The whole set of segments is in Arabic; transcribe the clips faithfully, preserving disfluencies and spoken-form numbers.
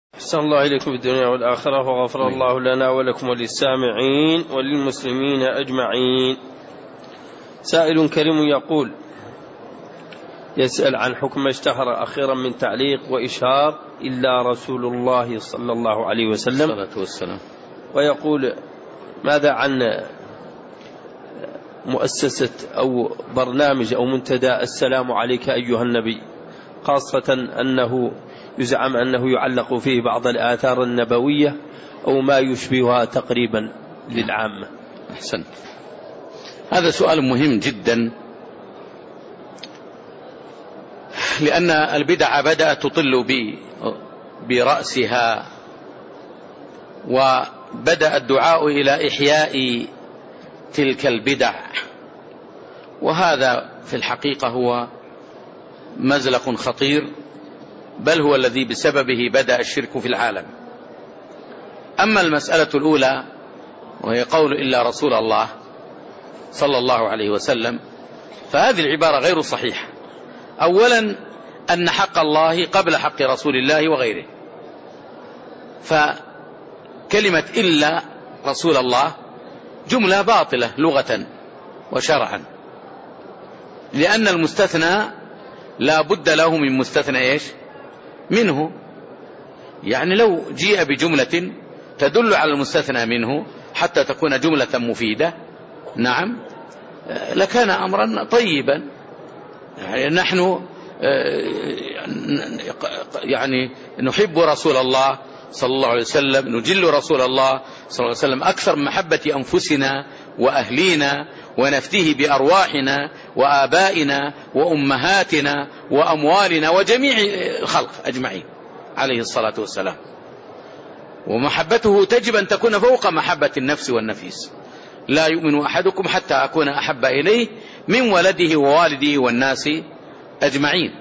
أحسن الله إليكم الدنيا والآخرة، وغفر الله لنا ولكم وللسامعين وللمسلمين أجمعين. سائل كريم يقول: يسأل عن حكم اشتهر أخيرا من تعليق وإشهار إلا رسول الله صلى الله عليه وسلم الصلاة والسلام، ويقول: ماذا عن مؤسسة أو برنامج أو منتدى السلام عليك أيها النبي، خاصة أنه يزعم أنه يعلق فيه بعض الآثار النبوية أو ما يشبهها تقريبا للعامة. أحسن. هذا سؤال مهم جدا، لأن البدع بدأت تطل برأسها، وبدأ الدعاء إلى إحياء تلك البدع، وهذا في الحقيقة هو مزلق خطير، بل هو الذي بسببه بدأ الشرك في العالم. أما المسألة الأولى وهي قول إلا رسول الله صلى الله عليه وسلم، فهذه العبارة غير صحيحة. أولا أن حق الله قبل حق رسول الله وغيره، فكلمة إلا رسول الله جملة باطلة لغة وشرعا، لأن المستثنى لا بد له من مستثنى إيش منه. يعني لو جيء بجملة تدل على المستثنى منه حتى تكون جملة مفيدة، نعم، لكان أمرا طيبا. يعني نحن يعني نحب رسول الله صلى الله عليه وسلم، نجل رسول الله صلى الله عليه وسلم أكثر من محبة أنفسنا وأهلينا، ونفتيه بأرواحنا وآبائنا وأمهاتنا وأموالنا وجميع الخلق أجمعين عليه الصلاة والسلام. ومحبته تجب أن تكون فوق محبة النفس والنفيس. لا يؤمن أحدكم حتى أكون أحب إليه من ولده ووالده والناس أجمعين.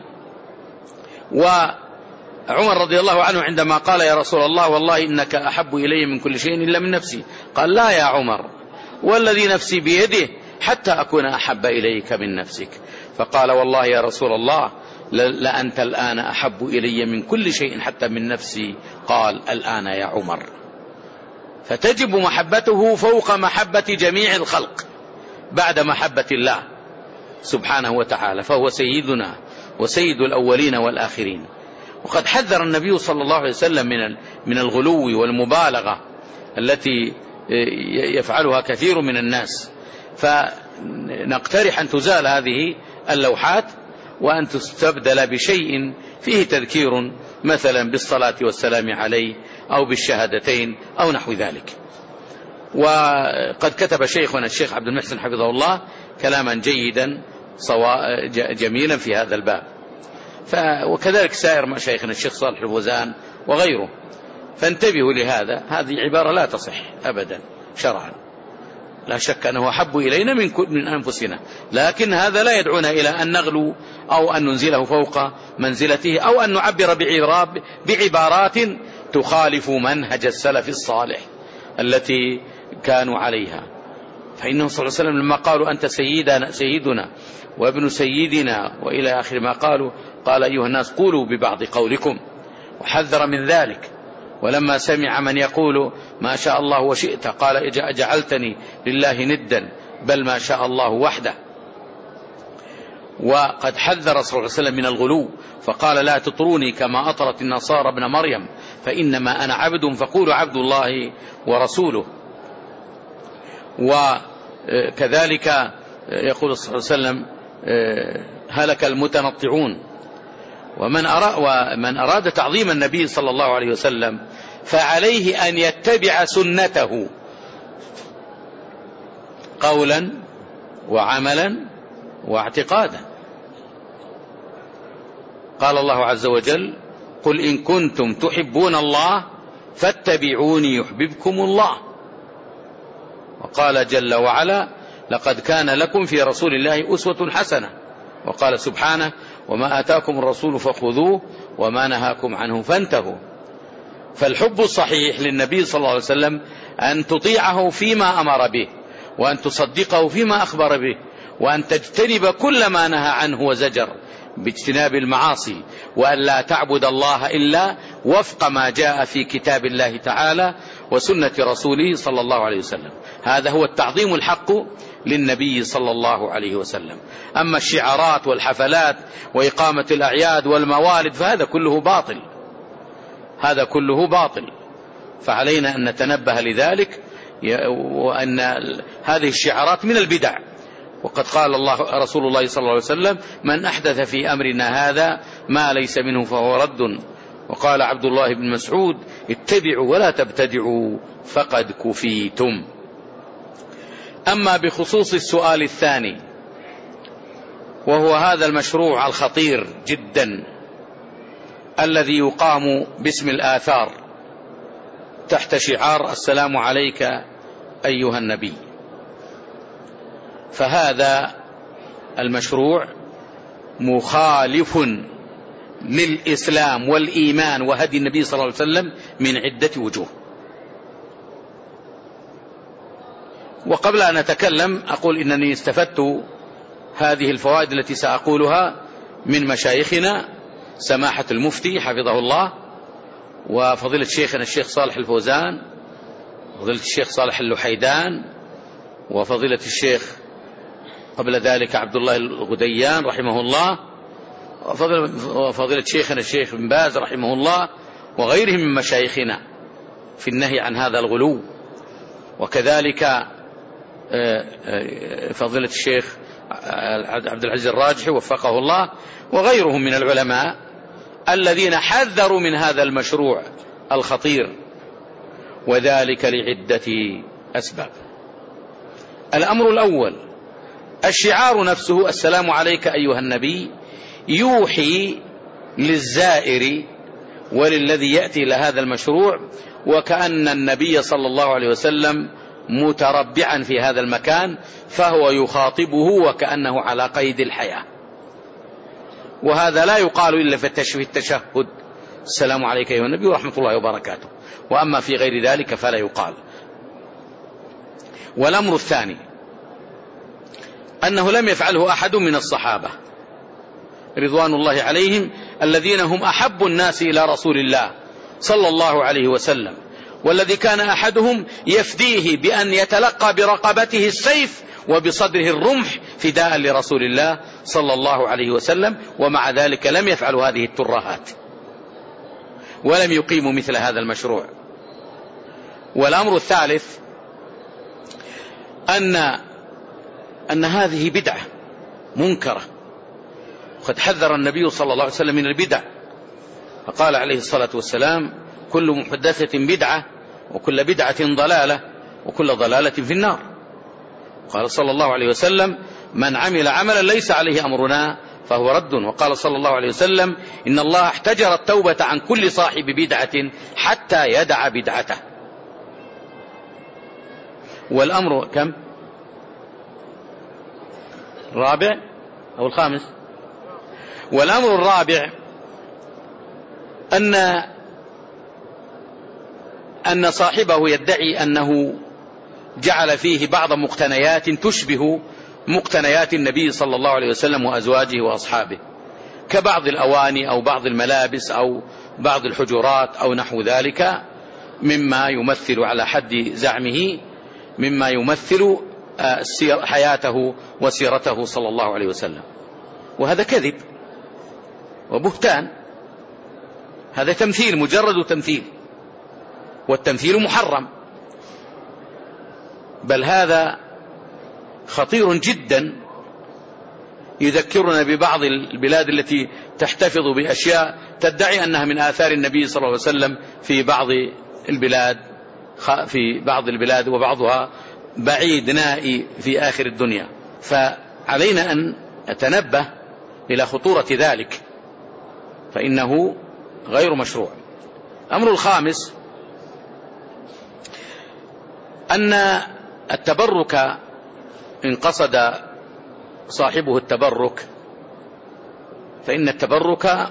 وعمر رضي الله عنه عندما قال: يا رسول الله والله إنك أحب إلي من كل شيء إلا من نفسي، قال: لا يا عمر، والذي نفسي بيده حتى أكون أحب إليك من نفسك. فقال: والله يا رسول الله لأنت الآن أحب إلي من كل شيء حتى من نفسي. قال: الآن يا عمر. فتجب محبته فوق محبة جميع الخلق بعد محبة الله سبحانه وتعالى، فهو سيدنا وسيد الأولين والآخرين. وقد حذر النبي صلى الله عليه وسلم من من الغلو والمبالغة التي يفعلها كثير من الناس. فنقترح أن تزال هذه اللوحات وأن تستبدل بشيء فيه تذكير، مثلا بالصلاة والسلام عليه أو بالشهادتين أو نحو ذلك. وقد كتب شيخنا الشيخ عبد المحسن حفظه الله كلاما جيدا جميلا في هذا الباب، وكذلك سائر مشايخنا الشيخ صالح الفوزان وغيره. فانتبهوا لهذا، هذه عبارة لا تصح أبدا شرعا. لا شك أنه أحب إلينا من من أنفسنا، لكن هذا لا يدعونا إلى أن نغلو أو أن ننزله فوق منزلته أو أن نعبر بعبارات تخالف منهج السلف الصالح التي كانوا عليها. فإنه صلى الله عليه وسلم لما قالوا: أنت سيدنا سيدنا وابن سيدنا وإلى آخر ما قالوا، قال: أيها الناس قولوا ببعض قولكم، وحذر من ذلك. ولما سمع من يقول ما شاء الله وشئت قال: جعلتني لله ندا، بل ما شاء الله وحده. وقد حذر صلى الله عليه وسلم من الغلو، فقال: لا تطروني كما أطرت النصارى ابن مريم، فإنما أنا عبد فقولوا عبد الله ورسوله. وكذلك يقول صلى الله عليه وسلم: هلك المتنطعون. ومن أراد, ومن أراد تعظيم النبي صلى الله عليه وسلم فعليه أن يتبع سنته قولا وعملا واعتقادا. قال الله عز وجل: قل إن كنتم تحبون الله فاتبعوني يحببكم الله. وقال جل وعلا: لقد كان لكم في رسول الله أسوة حسنة. وقال سبحانه: وما آتاكم الرسول فخذوه وما نهاكم عنه فانتهوا. فالحب الصحيح للنبي صلى الله عليه وسلم أن تطيعه فيما أمر به، وأن تصدقه فيما أخبر به، وأن تجتنب كل ما نهى عنه وزجر باجتناب المعاصي، وأن لا تعبد الله إلا وفق ما جاء في كتاب الله تعالى وسنة رسوله صلى الله عليه وسلم. هذا هو التعظيم الحق للنبي صلى الله عليه وسلم. أما الشعارات والحفلات وإقامة الأعياد والموالد فهذا كله باطل، هذا كله باطل. فعلينا أن نتنبه لذلك، وأن هذه الشعارات من البدع. وقد قال الله رسول الله صلى الله عليه وسلم: من أحدث في أمرنا هذا ما ليس منه فهو رد. وقال عبد الله بن مسعود: اتبعوا ولا تبتدعوا فقد كفيتم. أما بخصوص السؤال الثاني، وهو هذا المشروع الخطير جدا الذي يقام باسم الآثار تحت شعار السلام عليك أيها النبي، فهذا المشروع مخالف للإسلام والإيمان وهدي النبي صلى الله عليه وسلم من عدة وجوه. وقبل أن أتكلم أقول إنني استفدت هذه الفوائد التي سأقولها من مشايخنا سماحة المفتي حفظه الله، وفضيلة شيخنا الشيخ صالح الفوزان، وفضيلة الشيخ صالح اللحيدان، وفضيلة الشيخ قبل ذلك عبد الله الغديان رحمه الله، وفضيلة شيخنا الشيخ بن باز رحمه الله، وغيرهم من مشايخنا في النهي عن هذا الغلو. وكذلك فضيلة الشيخ عبد العزيز الراجحي وفقه الله، وغيرهم من العلماء الذين حذروا من هذا المشروع الخطير، وذلك لعدة أسباب. الأمر الأول: الشعار نفسه السلام عليك أيها النبي يوحي للزائر وللذي يأتي إلى هذا المشروع وكأن النبي صلى الله عليه وسلم متربعا في هذا المكان، فهو يخاطبه وكأنه على قيد الحياة. وهذا لا يقال إلا في التشهد: السلام عليك أيها النبي ورحمة الله وبركاته. وأما في غير ذلك فلا يقال. والأمر الثاني أنه لم يفعله أحد من الصحابة رضوان الله عليهم الذين هم أحب الناس إلى رسول الله صلى الله عليه وسلم، والذي كان أحدهم يفديه بأن يتلقى برقبته السيف وبصدره الرمح فداء لرسول الله صلى الله عليه وسلم، ومع ذلك لم يفعلوا هذه الترهات ولم يقيموا مثل هذا المشروع. والأمر الثالث أن أن هذه بدعة منكرة، وقد حذر النبي صلى الله عليه وسلم من البدع، فقال عليه الصلاة والسلام: كل محدثة بدعة وكل بدعة ضلالة وكل ضلالة في النار. قال صلى الله عليه وسلم: من عمل عملا ليس عليه أمرنا فهو رد. وقال صلى الله عليه وسلم: إن الله احتجر التوبة عن كل صاحب بدعة حتى يدع بدعته. والأمر كم؟ الرابع أو الخامس؟ والأمر الرابع أن أن صاحبه يدعي أنه جعل فيه بعض مقتنيات تشبه مقتنيات النبي صلى الله عليه وسلم وأزواجه وأصحابه، كبعض الأواني أو بعض الملابس أو بعض الحجرات أو نحو ذلك، مما يمثل على حد زعمه مما يمثل حياته وسيرته صلى الله عليه وسلم. وهذا كذب وبهتان، هذا تمثيل، مجرد تمثيل، والتمثيل محرم، بل هذا خطير جدا يذكرنا ببعض البلاد التي تحتفظ بأشياء تدعي أنها من آثار النبي صلى الله عليه وسلم في بعض البلاد في بعض البلاد وبعضها بعيد نائي في آخر الدنيا. فعلينا أن نتنبه إلى خطورة ذلك، فإنه غير مشروع. الأمر الخامس أن التبرك إن قصد صاحبه التبرك فإن التبرك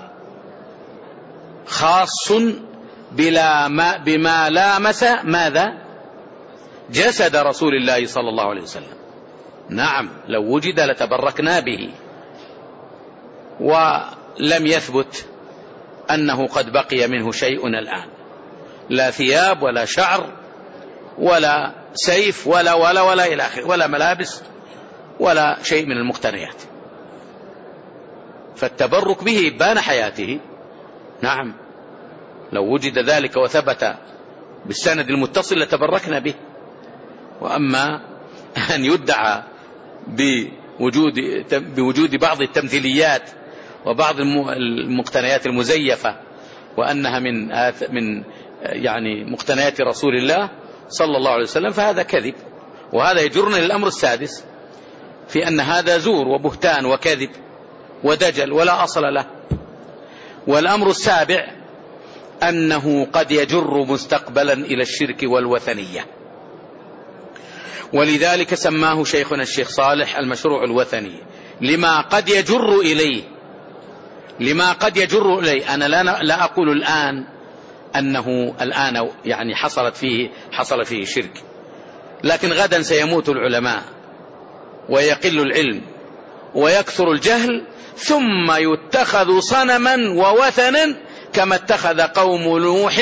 خاص بلا ما بما لامس ماذا؟ جسد رسول الله صلى الله عليه وسلم. نعم، لو وجد لتبركنا به، ولم يثبت أنه قد بقي منه شيء الآن، لا ثياب ولا شعر ولا سيف ولا ولا ولا إلى آخره، ولا ملابس ولا شيء من المقتنيات. فالتبرك به إبان حياته، نعم، لو وجد ذلك وثبت بالسند المتصل لتبركنا به. وأما أن يدعى بوجود, بوجود بعض التمثيليات وبعض المقتنيات المزيفة وأنها من من يعني مقتنيات رسول الله صلى الله عليه وسلم، فهذا كذب. وهذا يجرنا للأمر السادس في أن هذا زور وبهتان وكذب ودجل ولا أصل له. والأمر السابع أنه قد يجر مستقبلا إلى الشرك والوثنية، ولذلك سماه شيخنا الشيخ صالح المشروع الوثني، لما قد يجر إليه لما قد يجر إليه. أنا لا, لا أقول الآن أنه الآن يعني حصلت فيه حصل فيه شرك، لكن غدا سيموت العلماء ويقل العلم ويكثر الجهل، ثم يتخذ صنما ووثنا كما اتخذ قوم نوح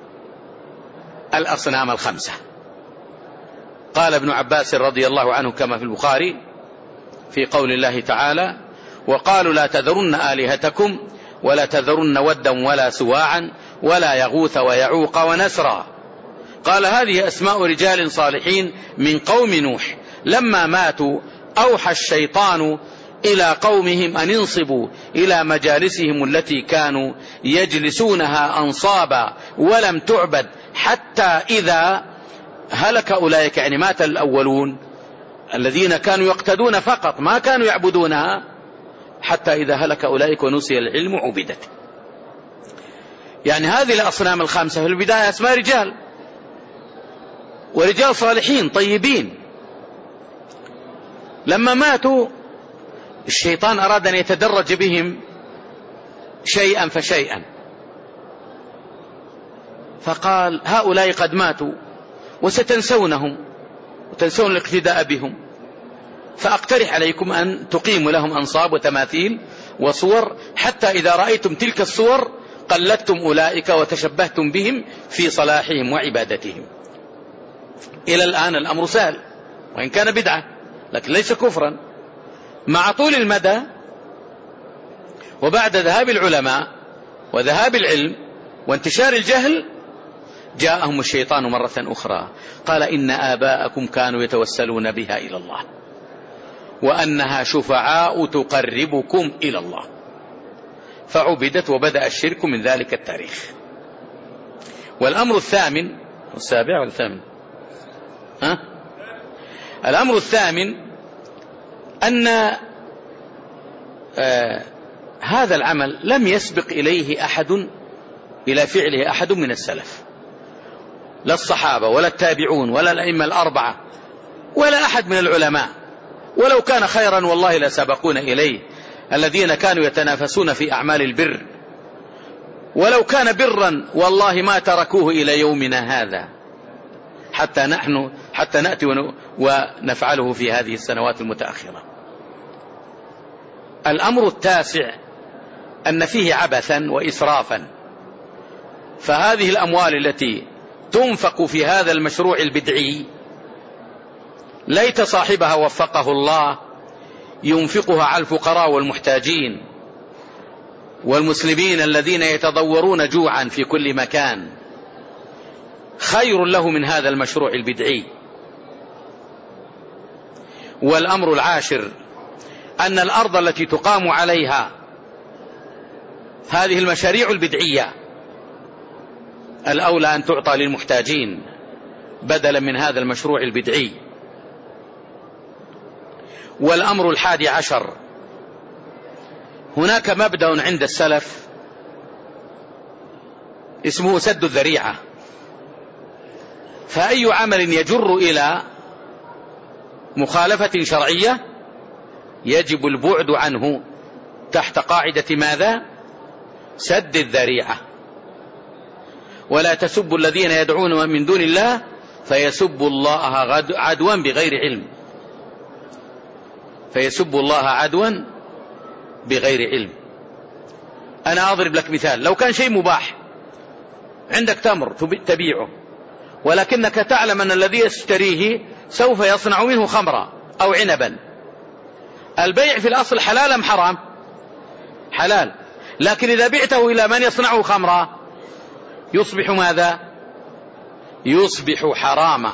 الأصنام الخمسة. قال ابن عباس رضي الله عنه كما في البخاري في قول الله تعالى: وقالوا لا تذرن آلهتكم ولا تذرن ودا ولا سواعا ولا يغوث ويعوق ونسرا. قال هذه أسماء رجال صالحين من قوم نوح، لما ماتوا أوحى الشيطان إلى قومهم أن انصبوا إلى مجالسهم التي كانوا يجلسونها أنصابا ولم تعبد، حتى إذا هلك أولئك، يعني مات الأولون الذين كانوا يقتدون فقط ما كانوا يعبدونها، حتى إذا هلك أولئك ونسي العلم عبدت. يعني هذه الأصنام الخمسة في البداية اسماء رجال، ورجال صالحين طيبين، لما ماتوا الشيطان أراد أن يتدرج بهم شيئا فشيئا، فقال هؤلاء قد ماتوا وستنسونهم وتنسون الاقتداء بهم، فأقترح عليكم أن تقيموا لهم أنصاب وتماثيل وصور، حتى إذا رأيتم تلك الصور قلدتم أولئك وتشبهتم بهم في صلاحهم وعبادتهم. إلى الآن الأمر سهل وإن كان بدعة، لكن ليس كفرا. مع طول المدى وبعد ذهاب العلماء وذهاب العلم وانتشار الجهل، جاءهم الشيطان مرة أخرى قال إن آباءكم كانوا يتوسلون بها إلى الله وأنها شفعاء تقربكم إلى الله، فعبدت وبدأ الشرك من ذلك التاريخ. والأمر الثامن السابع والثامن ها؟ الأمر الثامن أن آه هذا العمل لم يسبق إليه أحد إلى فعله أحد من السلف، لا الصحابة ولا التابعون ولا الأئمة الأربعة ولا أحد من العلماء، ولو كان خيرا والله لسبقون إليه الذين كانوا يتنافسون في أعمال البر، ولو كان برا والله ما تركوه إلى يومنا هذا حتى نحن حتى نأتي ونفعله في هذه السنوات المتأخرة. الأمر التاسع أن فيه عبثا وإسرافا، فهذه الأموال التي تنفق في هذا المشروع البدعي ليت صاحبها وفقه الله ينفقها على الفقراء والمحتاجين والمسلمين الذين يتضورون جوعا في كل مكان، خير له من هذا المشروع البدعي. والأمر العاشر أن الأرض التي تقام عليها هذه المشاريع البدعية الأولى أن تعطى للمحتاجين بدلا من هذا المشروع البدعي. والأمر الحادي عشر هناك مبدأ عند السلف اسمه سد الذريعة، فأي عمل يجر إلى مخالفة شرعية يجب البعد عنه تحت قاعدة ماذا؟ سد الذريعة. ولا تسبوا الذين يدعون من دون الله فيسبوا الله عدوا بغير علم فيسبوا الله عدوا بغير علم أنا أضرب لك مثال، لو كان شيء مباح، عندك تمر تبيعه، ولكنك تعلم أن الذي يشتريه سوف يصنع منه خمرا أو عنبا، البيع في الأصل حلال أم حرام؟ حلال. لكن إذا بعته إلى من يصنعه خمرا يصبح ماذا؟ يصبح حراما،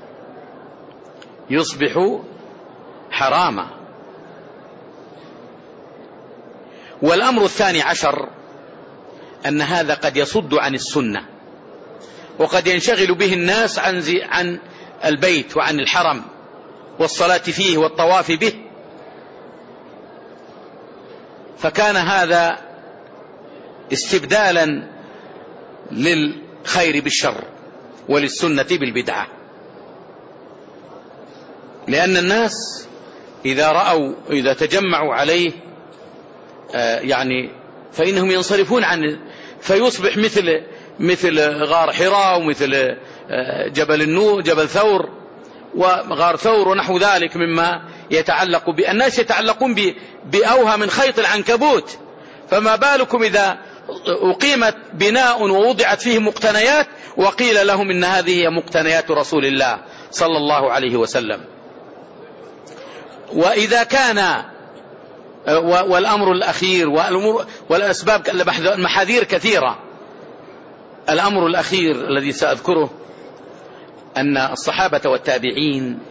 يصبح حراما. والأمر الثاني عشر أن هذا قد يصد عن السنة، وقد ينشغل به الناس عن, عن البيت وعن الحرم والصلاة فيه والطواف به، فكان هذا استبدالا للخير بالشر وللسنة بالبدعة. لأن الناس إذا رأوا إذا تجمعوا عليه آه يعني فإنهم ينصرفون عنه، فيصبح مثل مثل غار حراء ومثل آه جبل النور جبل ثور وغار ثور ونحو ذلك مما يتعلق بالناس، يتعلقون بأوها من خيط العنكبوت، فما بالكم إذا أقيمت بناء ووضعت فيه مقتنيات وقيل لهم إن هذه هي مقتنيات رسول الله صلى الله عليه وسلم. وإذا كان والأمر الأخير والأسباب المحاذير كثيرة، الأمر الأخير الذي سأذكره أن الصحابة والتابعين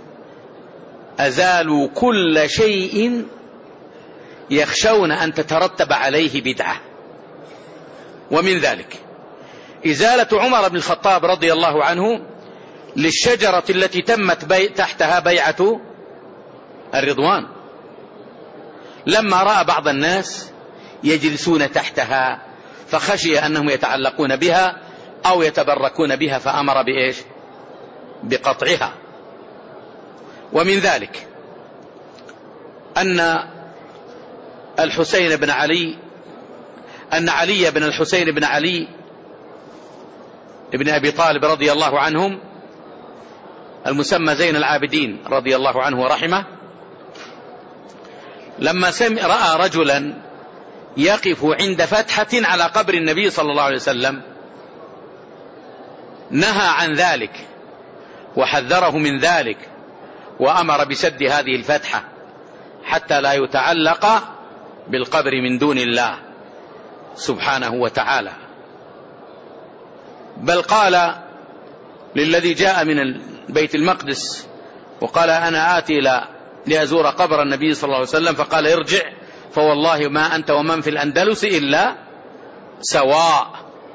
أزالوا كل شيء يخشون أن تترتب عليه بدعة، ومن ذلك إزالة عمر بن الخطاب رضي الله عنه للشجرة التي تمت بي تحتها بيعة الرضوان، لما رأى بعض الناس يجلسون تحتها فخشي أنهم يتعلقون بها أو يتبركون بها فأمر بإيش؟ بقطعها. ومن ذلك أن الحسين بن علي أن علي بن الحسين بن علي ابن أبي طالب رضي الله عنهم المسمى زين العابدين رضي الله عنه ورحمه، لما رأى رجلا يقف عند فتحة على قبر النبي صلى الله عليه وسلم نهى عن ذلك وحذره من ذلك وأمر بسد هذه الفتحة حتى لا يتعلق بالقبر من دون الله سبحانه وتعالى. بل قال للذي جاء من بيت المقدس وقال أنا آتي إلى لأزور قبر النبي صلى الله عليه وسلم، فقال ارجع فوالله ما أنت ومن في الأندلس إلا سواء.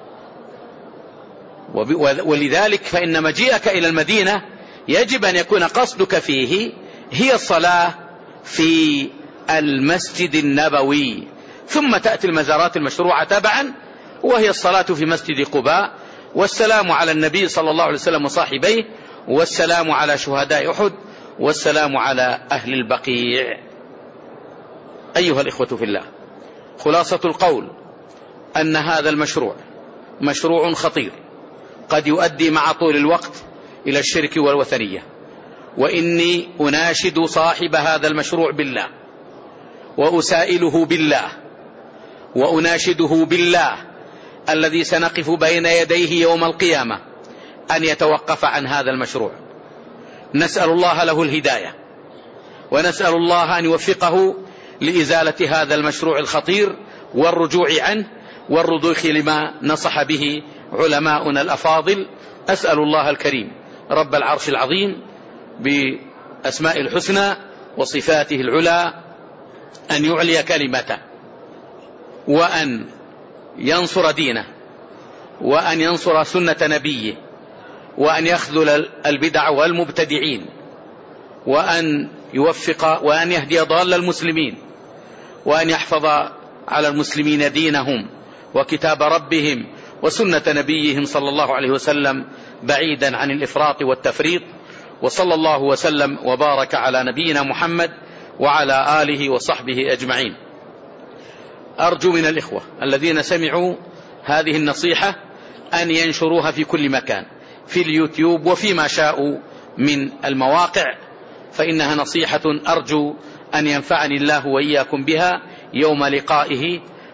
ولذلك فإن مجيئك إلى المدينة يجب أن يكون قصدك فيه هي الصلاة في المسجد النبوي، ثم تأتي المزارات المشروعة تبعا وهي الصلاة في مسجد قباء، والسلام على النبي صلى الله عليه وسلم وصاحبيه، والسلام على شهداء أحد، والسلام على أهل البقيع. أيها الإخوة في الله، خلاصة القول أن هذا المشروع مشروع خطير قد يؤدي مع طول الوقت إلى الشرك والوثنية، وإني أناشد صاحب هذا المشروع بالله وأسائله بالله وأناشده بالله الذي سنقف بين يديه يوم القيامة أن يتوقف عن هذا المشروع. نسأل الله له الهداية، ونسأل الله أن يوفقه لإزالة هذا المشروع الخطير والرجوع عنه والرضوخ لما نصح به علماؤنا الأفاضل. أسأل الله الكريم رب العرش العظيم بأسماء الحسنى وصفاته العلى أن يعلي كلمته، وأن ينصر دينه، وأن ينصر سنة نبيه، وأن يخذل البدع والمبتدعين، وأن يوفق وأن يهدي ضال المسلمين، وأن يحفظ على المسلمين دينهم وكتاب ربهم وسنة نبيهم صلى الله عليه وسلم بعيدا عن الإفراط والتفريط. وصلى الله وسلم وبارك على نبينا محمد وعلى آله وصحبه أجمعين. أرجو من الإخوة الذين سمعوا هذه النصيحة أن ينشروها في كل مكان، في اليوتيوب وفيما شاءوا من المواقع، فإنها نصيحة أرجو أن ينفعني الله وإياكم بها يوم لقائه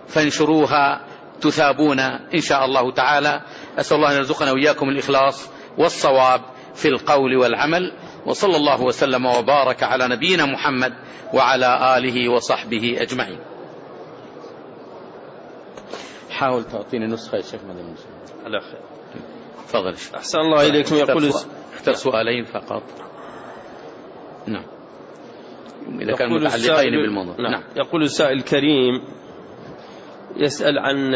فانشروها تثابون إن شاء الله تعالى. أسأل الله أن يرزقنا وإياكم الإخلاص والصواب في القول والعمل. وصلى الله وسلم وبارك على نبينا محمد وعلى آله وصحبه أجمعين. حاول تعطيني نسخة يا شيخ مدني. على خير. تفضل. أحسن الله إليكم. يقول اختر سؤالين فقط. نعم. إذا كانوا متعلقين بالموضوع. نعم. نعم. يقول السائل الكريم يسأل عن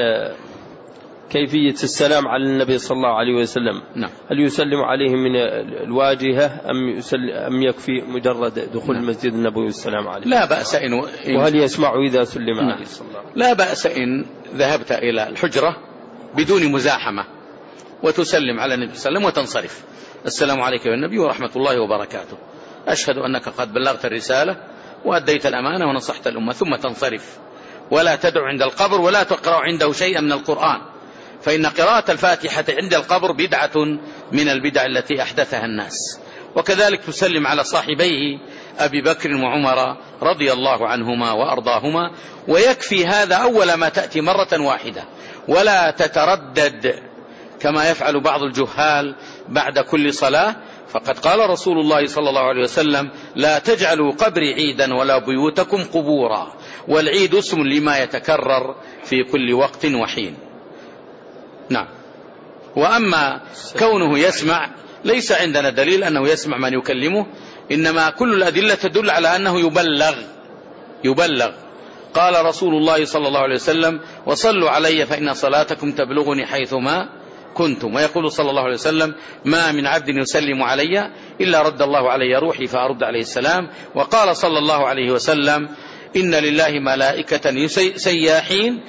كيفية السلام على النبي صلى الله عليه وسلم. نعم. هل يسلم عليه من الواجهة أم, يسلم أم يكفي مجرد دخول نعم. المسجد النبوي والسلام عليه؟ لا بأس إن وهل يسمع إذا سلم نعم. عليه صلى الله عليه وسلم؟ لا بأس إن ذهبت إلى الحجرة بدون مزاحمة وتسلم على النبي صلى الله عليه وسلم وتنصرف. السلام عليك يا النبي ورحمة الله وبركاته، أشهد أنك قد بلغت الرسالة وأديت الأمانة ونصحت الأمة، ثم تنصرف. ولا تدعو عند القبر ولا تقرأ عنده شيئا من القرآن، فإن قراءة الفاتحة عند القبر بدعة من البدع التي أحدثها الناس. وكذلك تسلم على صاحبيه أبي بكر وعمر رضي الله عنهما وأرضاهما، ويكفي هذا أول ما تأتي مرة واحدة، ولا تتردد كما يفعل بعض الجهال بعد كل صلاة. فقد قال رسول الله صلى الله عليه وسلم: لا تجعلوا قبري عيدا ولا بيوتكم قبورا. والعيد اسم لما يتكرر في كل وقت وحين. نعم. وأما كونه يسمع، ليس عندنا دليل أنه يسمع من يكلمه، إنما كل الأدلة تدل على أنه يبلغ يبلغ قال رسول الله صلى الله عليه وسلم: وصلوا علي فإن صلاتكم تبلغني حيثما كنتم. ويقول صلى الله عليه وسلم: ما من عبد يسلم علي إلا رد الله علي روحي فأرد عليه السلام. وقال صلى الله عليه وسلم: إن لله ملائكة سياحين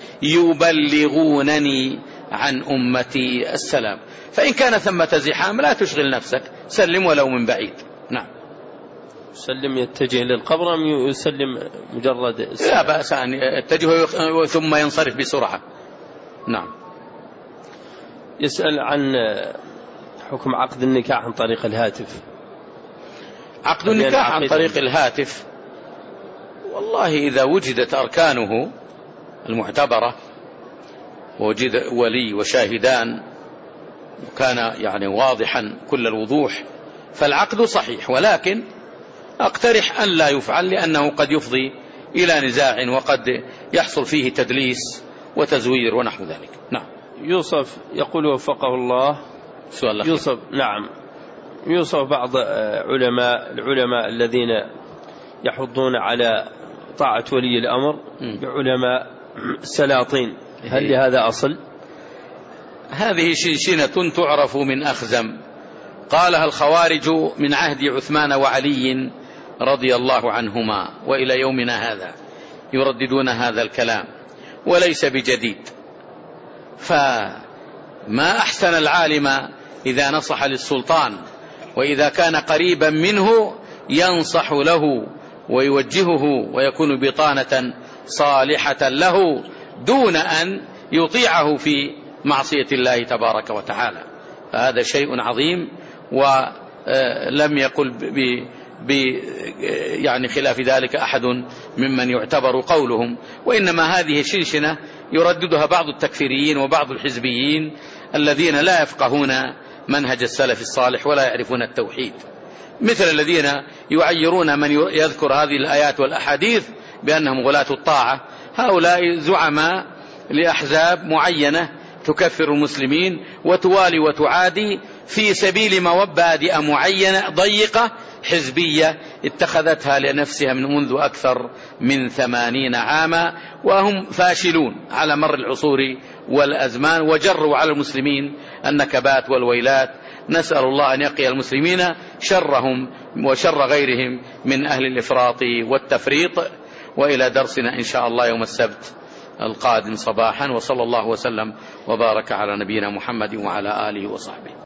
يبلغونني عن أمتي السلام. فإن كان ثمة زحام لا تشغل نفسك، سلم ولو من بعيد. نعم. سلم يتجه للقبر أم يسلم مجرد السلام؟ لا بأس أن يتجه ثم ينصرف بسرعة. نعم. يسأل عن حكم عقد النكاح عن طريق الهاتف. عقد النكاح عن طريق الهاتف، والله إذا وجدت أركانه المعتبرة ووجد ولي وشاهدان وكان يعني واضحا كل الوضوح فالعقد صحيح، ولكن أقترح أن لا يفعل، لأنه قد يفضي إلى نزاع وقد يحصل فيه تدليس وتزوير ونحو ذلك. نعم. يوصف يقول وفقه الله سؤال يوصف نعم يوصف بعض علماء العلماء الذين يحضون على طاعة ولي الأمر بعلماء سلاطين، هل لهذا أصل؟ هذه شنشنة تعرف من أخزم، قالها الخوارج من عهد عثمان وعلي رضي الله عنهما، وإلى يومنا هذا يرددون هذا الكلام وليس بجديد. فما أحسن العالم إذا نصح للسلطان، وإذا كان قريبا منه ينصح له ويوجهه ويكون بطانة صالحة له دون أن يطيعه في معصية الله تبارك وتعالى. فهذا شيء عظيم، ولم يقل ب ب يعني خلاف ذلك أحد ممن يعتبر قولهم، وإنما هذه شنشنة يرددها بعض التكفيريين وبعض الحزبيين الذين لا يفقهون منهج السلف الصالح ولا يعرفون التوحيد، مثل الذين يعيرون من يذكر هذه الآيات والأحاديث بأنهم غلاة الطاعة. هؤلاء زعماء لأحزاب معينة تكفر المسلمين وتوالي وتعادي في سبيل مبادئ معينة ضيقة حزبية اتخذتها لنفسها من منذ أكثر من ثمانين عاما، وهم فاشلون على مر العصور والأزمان، وجروا على المسلمين النكبات والويلات. نسأل الله أن يقي المسلمين شرهم وشر غيرهم من أهل الإفراط والتفريط. وإلى درسنا إن شاء الله يوم السبت القادم صباحا، وصلى الله وسلم وبارك على نبينا محمد وعلى آله وصحبه.